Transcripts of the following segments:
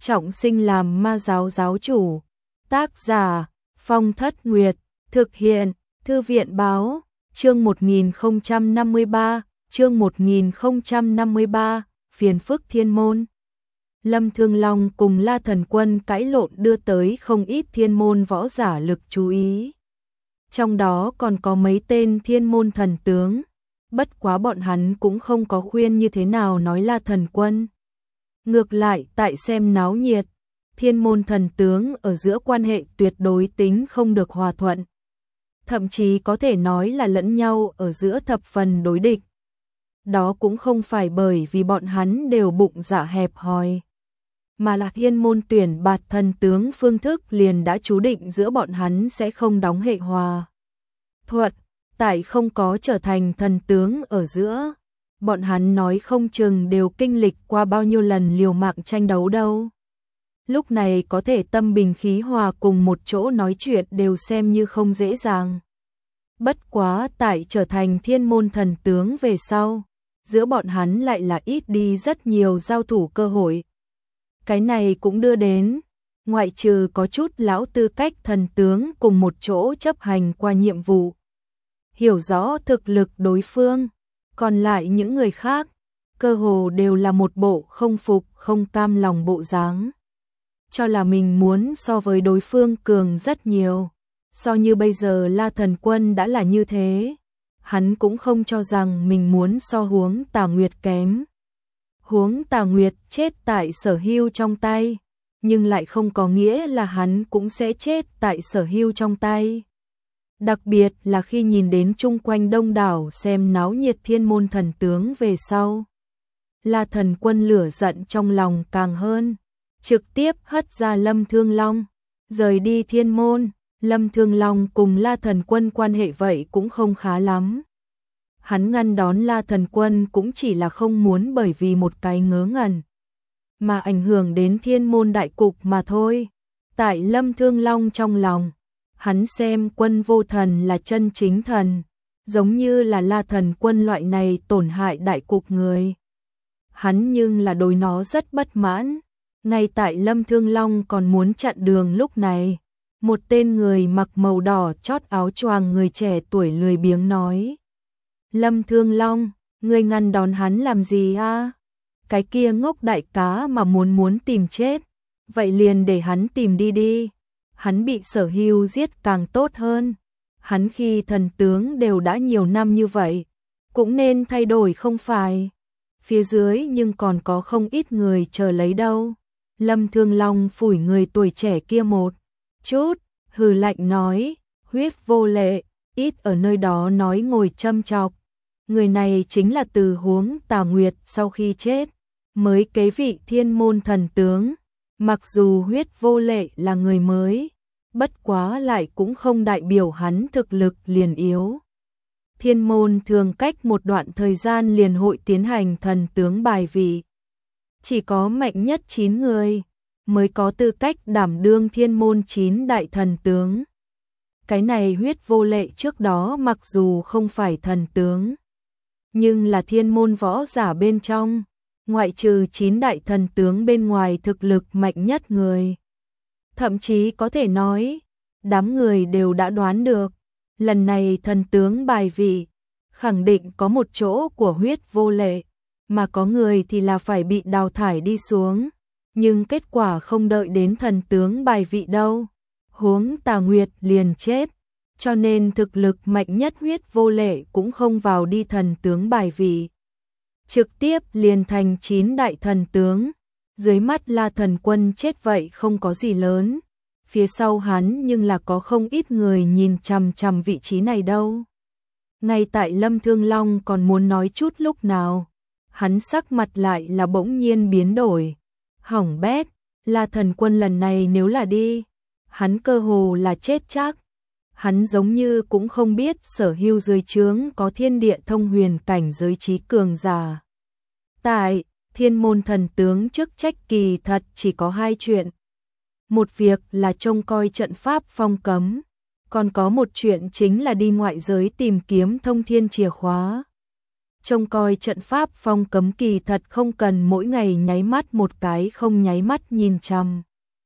trọng sinh làm ma giáo giáo chủ. Tác giả Phong Thất Nguyệt, thực hiện Thư viện báo, chương 1053, chương 1053, phiền phức thiên môn. Lâm Thương Long cùng La Thần Quân cãi lộn đưa tới không ít thiên môn võ giả lực chú ý. Trong đó còn có mấy tên thiên môn thần tướng, bất quá bọn hắn cũng không có khuyên như thế nào nói La Thần Quân. Ngược lại tại xem náo nhiệt, thiên môn thần tướng ở giữa quan hệ tuyệt đối tính không được hòa thuận. Thậm chí có thể nói là lẫn nhau ở giữa thập phần đối địch. Đó cũng không phải bởi vì bọn hắn đều bụng dạ hẹp hòi, mà là thiên môn tuyển bạt thần tướng phương thức liền đã chú định giữa bọn hắn sẽ không đóng hệ hòa thuận, tại không có trở thành thần tướng ở giữa. Bọn hắn nói không chừng đều kinh lịch qua bao nhiêu lần liều mạng tranh đấu đâu. Lúc này có thể tâm bình khí hòa cùng một chỗ nói chuyện đều xem như không dễ dàng. Bất quá tại trở thành thiên môn thần tướng về sau, giữa bọn hắn lại là ít đi rất nhiều giao thủ cơ hội. Cái này cũng đưa đến, ngoại trừ có chút lão tư cách thần tướng cùng một chỗ chấp hành qua nhiệm vụ, hiểu rõ thực lực đối phương, còn lại những người khác, cơ hồ đều là một bộ không phục không cam lòng bộ dáng. Cho là mình muốn so với đối phương cường rất nhiều. So như bây giờ La Thần Quân đã là như thế, hắn cũng không cho rằng mình muốn so Huống Tà Nguyệt kém. Huống Tà Nguyệt chết tại Sở Hưu trong tay, nhưng lại không có nghĩa là hắn cũng sẽ chết tại Sở Hưu trong tay. Đặc biệt là khi nhìn đến chung quanh đông đảo xem náo nhiệt thiên môn thần tướng về sau, La Thần Quân lửa giận trong lòng càng hơn, trực tiếp hất ra Lâm Thương Long, rời đi thiên môn. Lâm Thương Long cùng La Thần Quân quan hệ vậy cũng không khá lắm. Hắn ngăn đón La Thần Quân cũng chỉ là không muốn bởi vì một cái ngớ ngẩn mà ảnh hưởng đến thiên môn đại cục mà thôi. Tại Lâm Thương Long trong lòng, hắn xem Quân Vô Thần là chân chính thần, giống như là La Thần Quân loại này tổn hại đại cục người. Hắn nhưng là đối nó rất bất mãn. Ngay tại Lâm Thương Long còn muốn chặn đường lúc này, một tên người mặc màu đỏ chót áo choàng người trẻ tuổi lười biếng nói: Lâm Thương Long, ngươi ngăn đón hắn làm gì a? Cái kia ngốc đại cá mà muốn tìm chết, vậy liền để hắn tìm đi đi. Hắn bị Sở Hưu giết càng tốt hơn. Hắn khi thần tướng đều đã nhiều năm như vậy, cũng nên thay đổi không phải? Phía dưới nhưng còn có không ít người chờ lấy đâu. Lâm Thương Long phủi người tuổi trẻ kia một chút, hừ lạnh nói: huyết vô lệ, ít ở nơi đó nói ngồi châm chọc. Người này chính là từ Huống Tà Nguyệt sau khi chết mới kế vị thiên môn thần tướng. Mặc dù huyết vô lệ là người mới, bất quá lại cũng không đại biểu hắn thực lực liền yếu. Thiên môn thường cách một đoạn thời gian liền hội tiến hành thần tướng bài vị. Chỉ có mạnh nhất 9 người mới có tư cách đảm đương thiên môn 9 đại thần tướng. Cái này huyết vô lệ trước đó mặc dù không phải thần tướng, nhưng là thiên môn võ giả bên trong, ngoại trừ 9 đại thần tướng bên ngoài thực lực mạnh nhất người. Thậm chí có thể nói, đám người đều đã đoán được, lần này thần tướng bài vị, khẳng định có một chỗ của huyết vô lệ, mà có người thì là phải bị đào thải đi xuống. Nhưng kết quả không đợi đến thần tướng bài vị đâu, Huống Tà Nguyệt liền chết, cho nên thực lực mạnh nhất huyết vô lệ cũng không vào đi thần tướng bài vị. Trực tiếp liền thành 9 đại thần tướng, dưới mắt La Thần Quân chết vậy không có gì lớn, phía sau hắn nhưng là có không ít người nhìn chằm chằm vị trí này đâu. Ngay tại Lâm Thương Long còn muốn nói chút lúc nào, hắn sắc mặt lại là bỗng nhiên biến đổi. Hỏng bét, La Thần Quân lần này nếu là đi, hắn cơ hồ là chết chắc. Hắn giống như cũng không biết Sở Hưu dưới trướng có thiên địa thông huyền cảnh giới trí cường giả. Tại thiên môn thần tướng chức trách kỳ thật chỉ có 2 chuyện. Một việc là trông coi trận pháp phong cấm, còn có một chuyện chính là đi ngoại giới tìm kiếm thông thiên chìa khóa. Trông coi trận pháp phong cấm kỳ thật không cần mỗi ngày nháy mắt một cái không nháy mắt nhìn chằm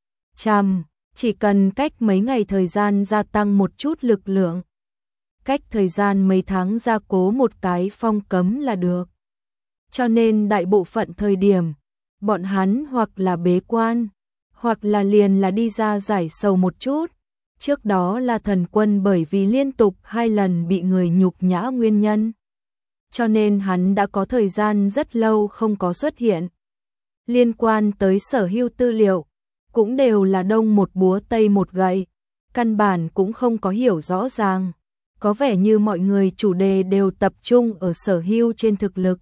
chằm, chỉ cần cách mấy ngày thời gian gia tăng một chút lực lượng. Cách thời gian mấy tháng gia cố một cái phong cấm là được. Cho nên đại bộ phận thời điểm, bọn hắn hoặc là bế quan, hoặc là liền là đi ra giải sầu một chút. Trước đó là Thần Quân bởi vì liên tục 2 lần bị người nhục nhã nguyên nhân. Cho nên hắn đã có thời gian rất lâu không có xuất hiện. Liên quan tới sở hữu tư liệu, cũng đều là đông một búa tây một gậy, căn bản cũng không có hiểu rõ ràng. Có vẻ như mọi người chủ đề đều tập trung ở sở hữu trên thực lực.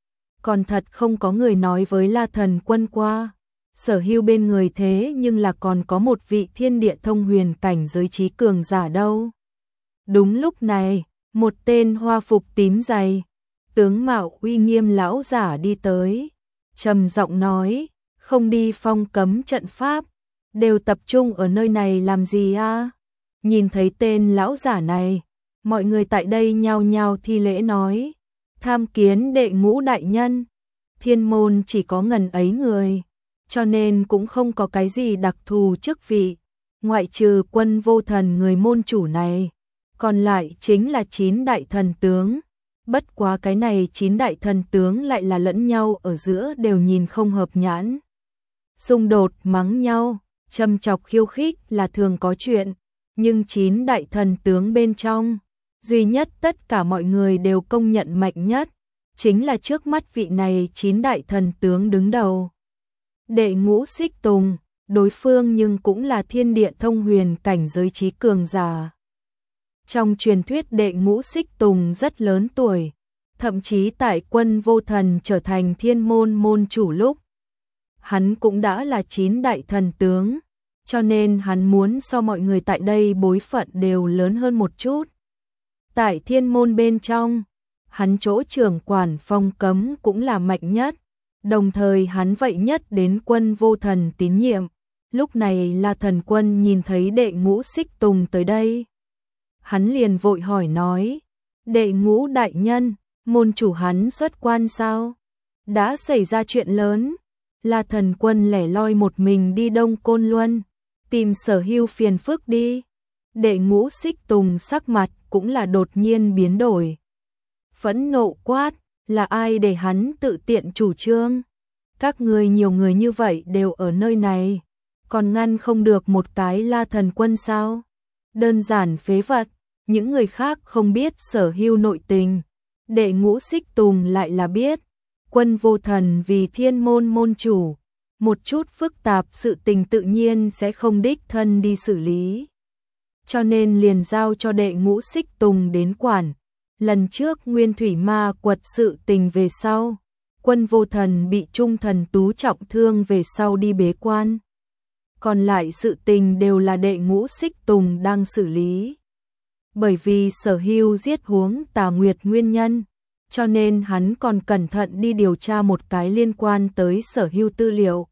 Còn thật không có người nói với La Thần Quân qua. Sở hữu bên người thế nhưng là còn có một vị thiên địa thông huyền cảnh giới trí cường giả đâu. Đúng lúc này, một tên hoa phục tím dày, tướng mạo uy nghiêm lão giả đi tới, trầm giọng nói, không đi phong cấm trận pháp, đều tập trung ở nơi này làm gì a? Nhìn thấy tên lão giả này, mọi người tại đây nhao nhao thi lễ nói, tham kiến đệ ngũ đại nhân. Thiên môn chỉ có ngần ấy người, cho nên cũng không có cái gì đặc thù chức vị, ngoại trừ Quân Vô Thần người môn chủ này, còn lại chính là 9 đại thần tướng. Bất quá cái này 9 đại thần tướng lại là lẫn nhau ở giữa đều nhìn không hợp nhãn. Xung đột mắng nhau, châm chọc khiêu khích là thường có chuyện, nhưng 9 đại thần tướng bên trong, duy nhất tất cả mọi người đều công nhận mạnh nhất, chính là trước mắt vị này 9 đại thần tướng đứng đầu. Đệ ngũ Xích Tùng, đối phương nhưng cũng là thiên địa thông huyền cảnh giới trí cường giả. Trong truyền thuyết đệ ngũ Xích Tùng rất lớn tuổi, thậm chí tại Quân Vô Thần trở thành thiên môn môn chủ lúc, hắn cũng đã là 9 đại thần tướng, cho nên hắn muốn so mọi người tại đây bối phận đều lớn hơn một chút. Tại thiên môn bên trong, hắn chỗ trưởng quản phong cấm cũng là mạnh nhất, đồng thời hắn vậy nhất đến Quân Vô Thần tín nhiệm. Lúc này là Thần Quân nhìn thấy đệ ngũ Xích Tùng tới đây. Hắn liền vội hỏi nói, đệ ngũ đại nhân, môn chủ hắn xuất quan sao? Đã xảy ra chuyện lớn, là Thần Quân lẻ loi một mình đi Đông Côn Luân, tìm sở hữu phiền phức đi. Đệ ngũ Xích Tùng sắc mặt cũng là đột nhiên biến đổi. Phẫn nộ quát, là ai để hắn tự tiện chủ trương? Các người nhiều người như vậy đều ở nơi này, còn ngăn không được một cái La Thần Quân sao? Đơn giản phế vật, những người khác không biết sở hữu nội tình. Đệ ngũ Xích Tùng lại là biết, Quân Vô Thần vì thiên môn môn chủ, một chút phức tạp sự tình tự nhiên sẽ không đích thân đi xử lý. Cho nên liền giao cho đệ ngũ Xích Tùng đến quản. Lần trước Nguyên Thủy Ma quật sự tình về sau, Quân Vô Thần bị Trung Thần Tú trọng thương về sau đi bế quan. Còn lại sự tình đều là đệ ngũ Xích Tùng đang xử lý. Bởi vì sở hữu giết huống Tà Nguyệt nguyên nhân, cho nên hắn còn cẩn thận đi điều tra một cái liên quan tới sở hữu tư liệu.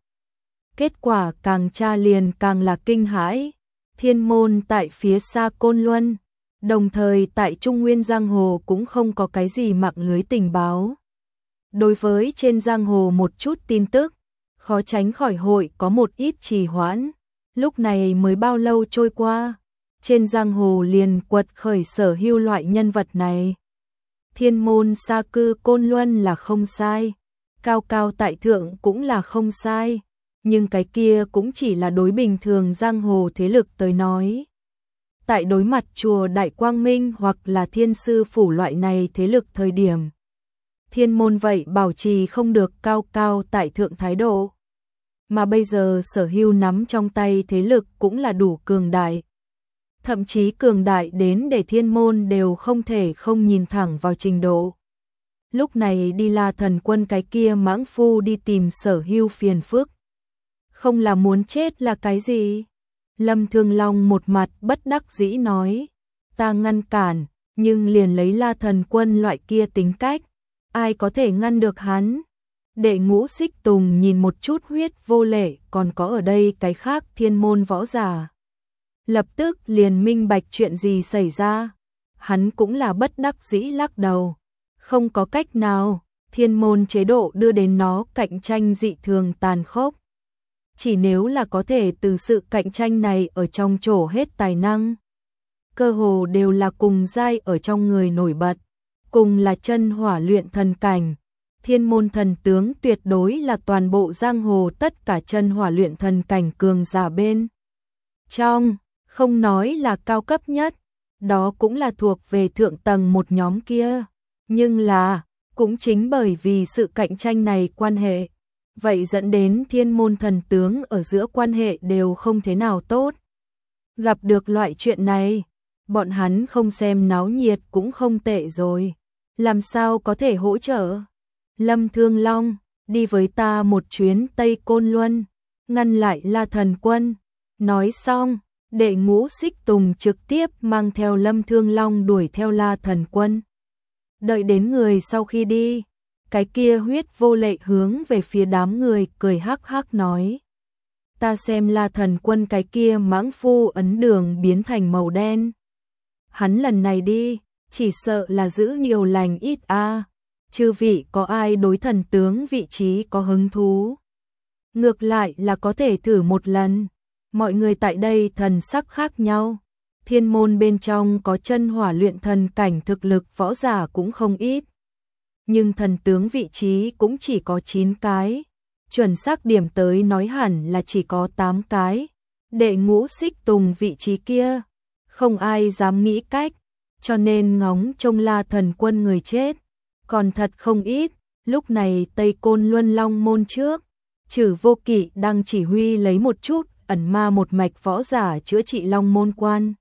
Kết quả càng tra liền càng là kinh hãi. Thiên môn tại phía xa Côn Luân, đồng thời tại Trung Nguyên Giang Hồ cũng không có cái gì mạng lưới tình báo. Đối với trên Giang Hồ một chút tin tức, khó tránh khỏi hội có một ít trì hoãn. Lúc này mới bao lâu trôi qua, trên Giang Hồ liền quật khởi sở hữu loại nhân vật này. Thiên môn xa cư Côn Luân là không sai, cao cao tại thượng cũng là không sai, nhưng cái kia cũng chỉ là đối bình thường Giang Hồ thế lực tới nói. Tại đối mặt chùa Đại Quang Minh hoặc là Thiên Sư Phủ loại này thế lực thời điểm, thiên môn vậy bảo trì không được cao cao tại thượng thái độ. Mà bây giờ sở hữu nắm trong tay thế lực cũng là đủ cường đại. Thậm chí cường đại đến để thiên môn đều không thể không nhìn thẳng vào trình độ. Lúc này đi La Thần Quân cái kia mãng phu đi tìm sở hữu phiền phức. Không là muốn chết là cái gì? Lâm Thương Long một mặt bất đắc dĩ nói, ta ngăn cản, nhưng liền lấy La Thần Quân loại kia tính cách, ai có thể ngăn được hắn? Đệ ngũ Xích Tùng nhìn một chút Huyết Vô Lệ còn có ở đây cái khác thiên môn võ giả. Lập tức liền minh bạch chuyện gì xảy ra, hắn cũng là bất đắc dĩ lắc đầu. Không có cách nào, thiên môn chế độ đưa đến nó cạnh tranh dị thường tàn khốc. Chỉ nếu là có thể từ sự cạnh tranh này ở trong trổ hết tài năng. Cơ hồ đều là cùng giai ở trong người nổi bật, cùng là chân hỏa luyện thần cảnh. Thiên môn thần tướng tuyệt đối là toàn bộ giang hồ tất cả chân hỏa luyện thần cảnh cường giả bên trong, không nói là cao cấp nhất, đó cũng là thuộc về thượng tầng một nhóm kia. Nhưng là, cũng chính bởi vì sự cạnh tranh này quan hệ, vậy dẫn đến thiên môn thần tướng ở giữa quan hệ đều không thế nào tốt. Gặp được loại chuyện này, bọn hắn không xem náo nhiệt cũng không tệ rồi. Làm sao có thể hỗ trợ? Lâm Thương Long, đi với ta một chuyến Tây Côn Luân, ngăn lại La Thần Quân. Nói xong, Đệ Ngũ Xích Tùng trực tiếp mang theo Lâm Thương Long đuổi theo La Thần Quân. Đợi đến người sau khi đi, cái kia huyết vô lệ hướng về phía đám người cười hắc hắc nói. Ta xem La Thần Quân cái kia mãng phu ấn đường biến thành màu đen. Hắn lần này đi, chỉ sợ là giữ nhiều lành ít a. Chư vị có ai đối thần tướng vị trí có hứng thú? Ngược lại là có thể thử một lần. Mọi người tại đây thần sắc khác nhau. Thiên môn bên trong có chân hỏa luyện thần cảnh thực lực võ giả cũng không ít. Nhưng thần tướng vị trí cũng chỉ có 9 cái. Chuẩn xác điểm tới nói hẳn là chỉ có 8 cái. Đệ Ngũ Xích Tùng vị trí kia, không ai dám nghĩ cách, cho nên ngóng trông La Thần Quân người chết. Còn thật không ít, lúc này Tây Côn Luân Long môn trước, Trử Vô Kỵ đang chỉ huy lấy một chút ẩn ma một mạch võ giả chữa trị Long môn quan.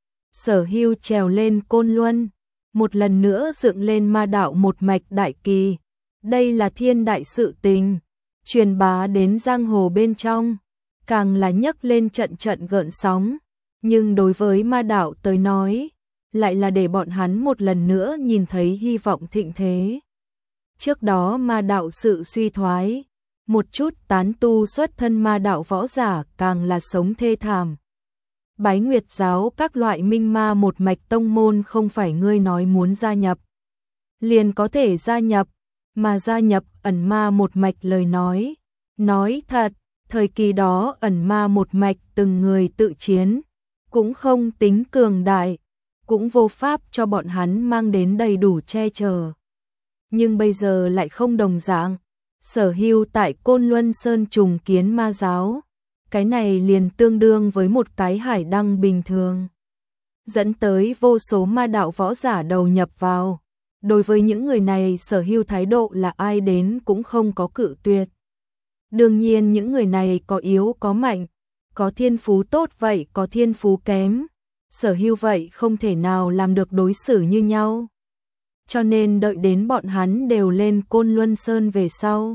Sở Hưu trèo lên Côn Luân, một lần nữa dựng lên ma đạo một mạch đại kỳ. Đây là thiên đại sự tình, truyền bá đến giang hồ bên trong, càng là nhấc lên trận trận gợn sóng. Nhưng đối với ma đạo tới nói, lại là để bọn hắn một lần nữa nhìn thấy hy vọng thịnh thế. Trước đó ma đạo sự suy thoái, một chút tán tu xuất thân ma đạo võ giả càng là sống thê thảm. Bái Nguyệt giáo các loại minh ma một mạch tông môn không phải ngươi nói muốn gia nhập liền có thể gia nhập, mà gia nhập ẩn ma một mạch lời nói thật, thời kỳ đó ẩn ma một mạch từng người tự chiến, cũng không tính cường đại, cũng vô pháp cho bọn hắn mang đến đầy đủ che chở. Nhưng bây giờ lại không đồng dạng, Sở Hưu tại Côn Luân Sơn trùng kiến ma giáo, cái này liền tương đương với một cái hải đăng bình thường, dẫn tới vô số ma đạo võ giả đầu nhập vào. Đối với những người này Sở Hưu thái độ là ai đến cũng không có cự tuyệt. Đương nhiên những người này có yếu có mạnh, có thiên phú tốt vậy có thiên phú kém. Sở Hưu vậy không thể nào làm được đối xử như nhau. Cho nên đợi đến bọn hắn đều lên Côn Luân Sơn về sau,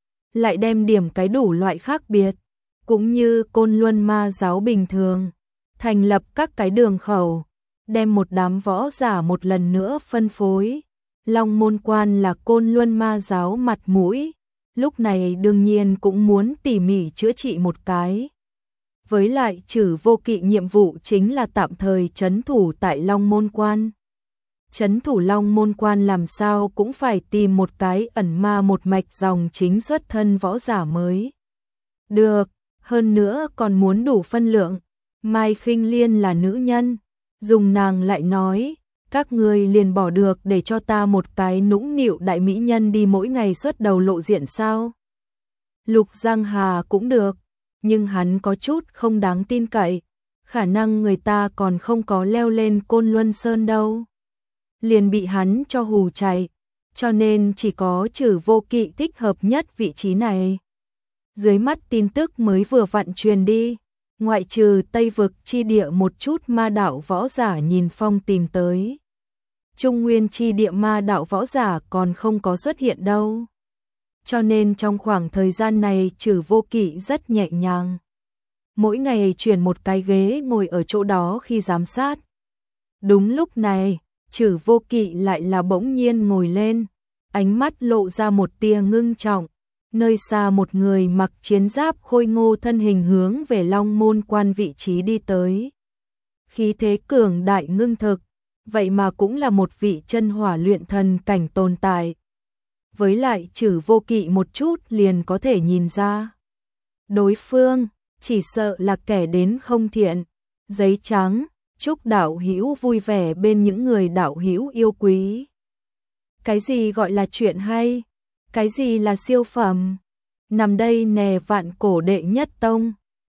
lại đem điểm cái đủ loại khác biệt, cũng như Côn Luân ma giáo bình thường, thành lập các cái đường khẩu, đem một đám võ giả một lần nữa phân phối. Long môn quan là Côn Luân ma giáo mặt mũi, lúc này đương nhiên cũng muốn tỉ mỉ chữa trị một cái. Với lại Trử Vô Kỵ nhiệm vụ chính là tạm thời trấn thủ tại Long môn quan. Trấn thủ Long môn quan làm sao cũng phải tìm một cái ẩn ma một mạch dòng chính xuất thân võ giả mới được, hơn nữa còn muốn đủ phân lượng. Mai Khinh Liên là nữ nhân, dùng nàng lại nói, các ngươi liền bỏ được để cho ta một cái nũng nịu đại mỹ nhân đi mỗi ngày xuất đầu lộ diện sao? Lục Giang Hà cũng được, nhưng hắn có chút không đáng tin cậy, khả năng người ta còn không có leo lên Côn Luân Sơn đâu. Liền bị hắn cho hù chạy, cho nên chỉ có Trử Vô Kỵ thích hợp nhất vị trí này. Dưới mắt tin tức mới vừa vặn truyền đi, ngoại trừ Tây vực chi địa một chút ma đạo võ giả nhìn phong tìm tới. Trung nguyên chi địa ma đạo võ giả còn không có xuất hiện đâu. Cho nên trong khoảng thời gian này Trử Vô Kỵ rất nhẹ nhàng. Mỗi ngày chuyển một cái ghế ngồi ở chỗ đó khi giám sát. Đúng lúc này, Trử Vô Kỵ lại là bỗng nhiên ngồi lên, ánh mắt lộ ra một tia ngưng trọng. Nơi xa một người mặc chiến giáp khôi ngô thân hình hướng về Long môn quan vị trí đi tới. Khí thế cường đại ngưng thực, vậy mà cũng là một vị chân hỏa luyện thần cảnh tồn tại. Với lại Trử Vô Kỵ một chút liền có thể nhìn ra. Đối phương, chỉ sợ là kẻ đến không thiện. Giấy trắng, chúc đạo hữu vui vẻ bên những người đạo hữu yêu quý. Cái gì gọi là chuyện hay? Cái gì là siêu phẩm? Nằm đây nè vạn cổ đệ nhất tông.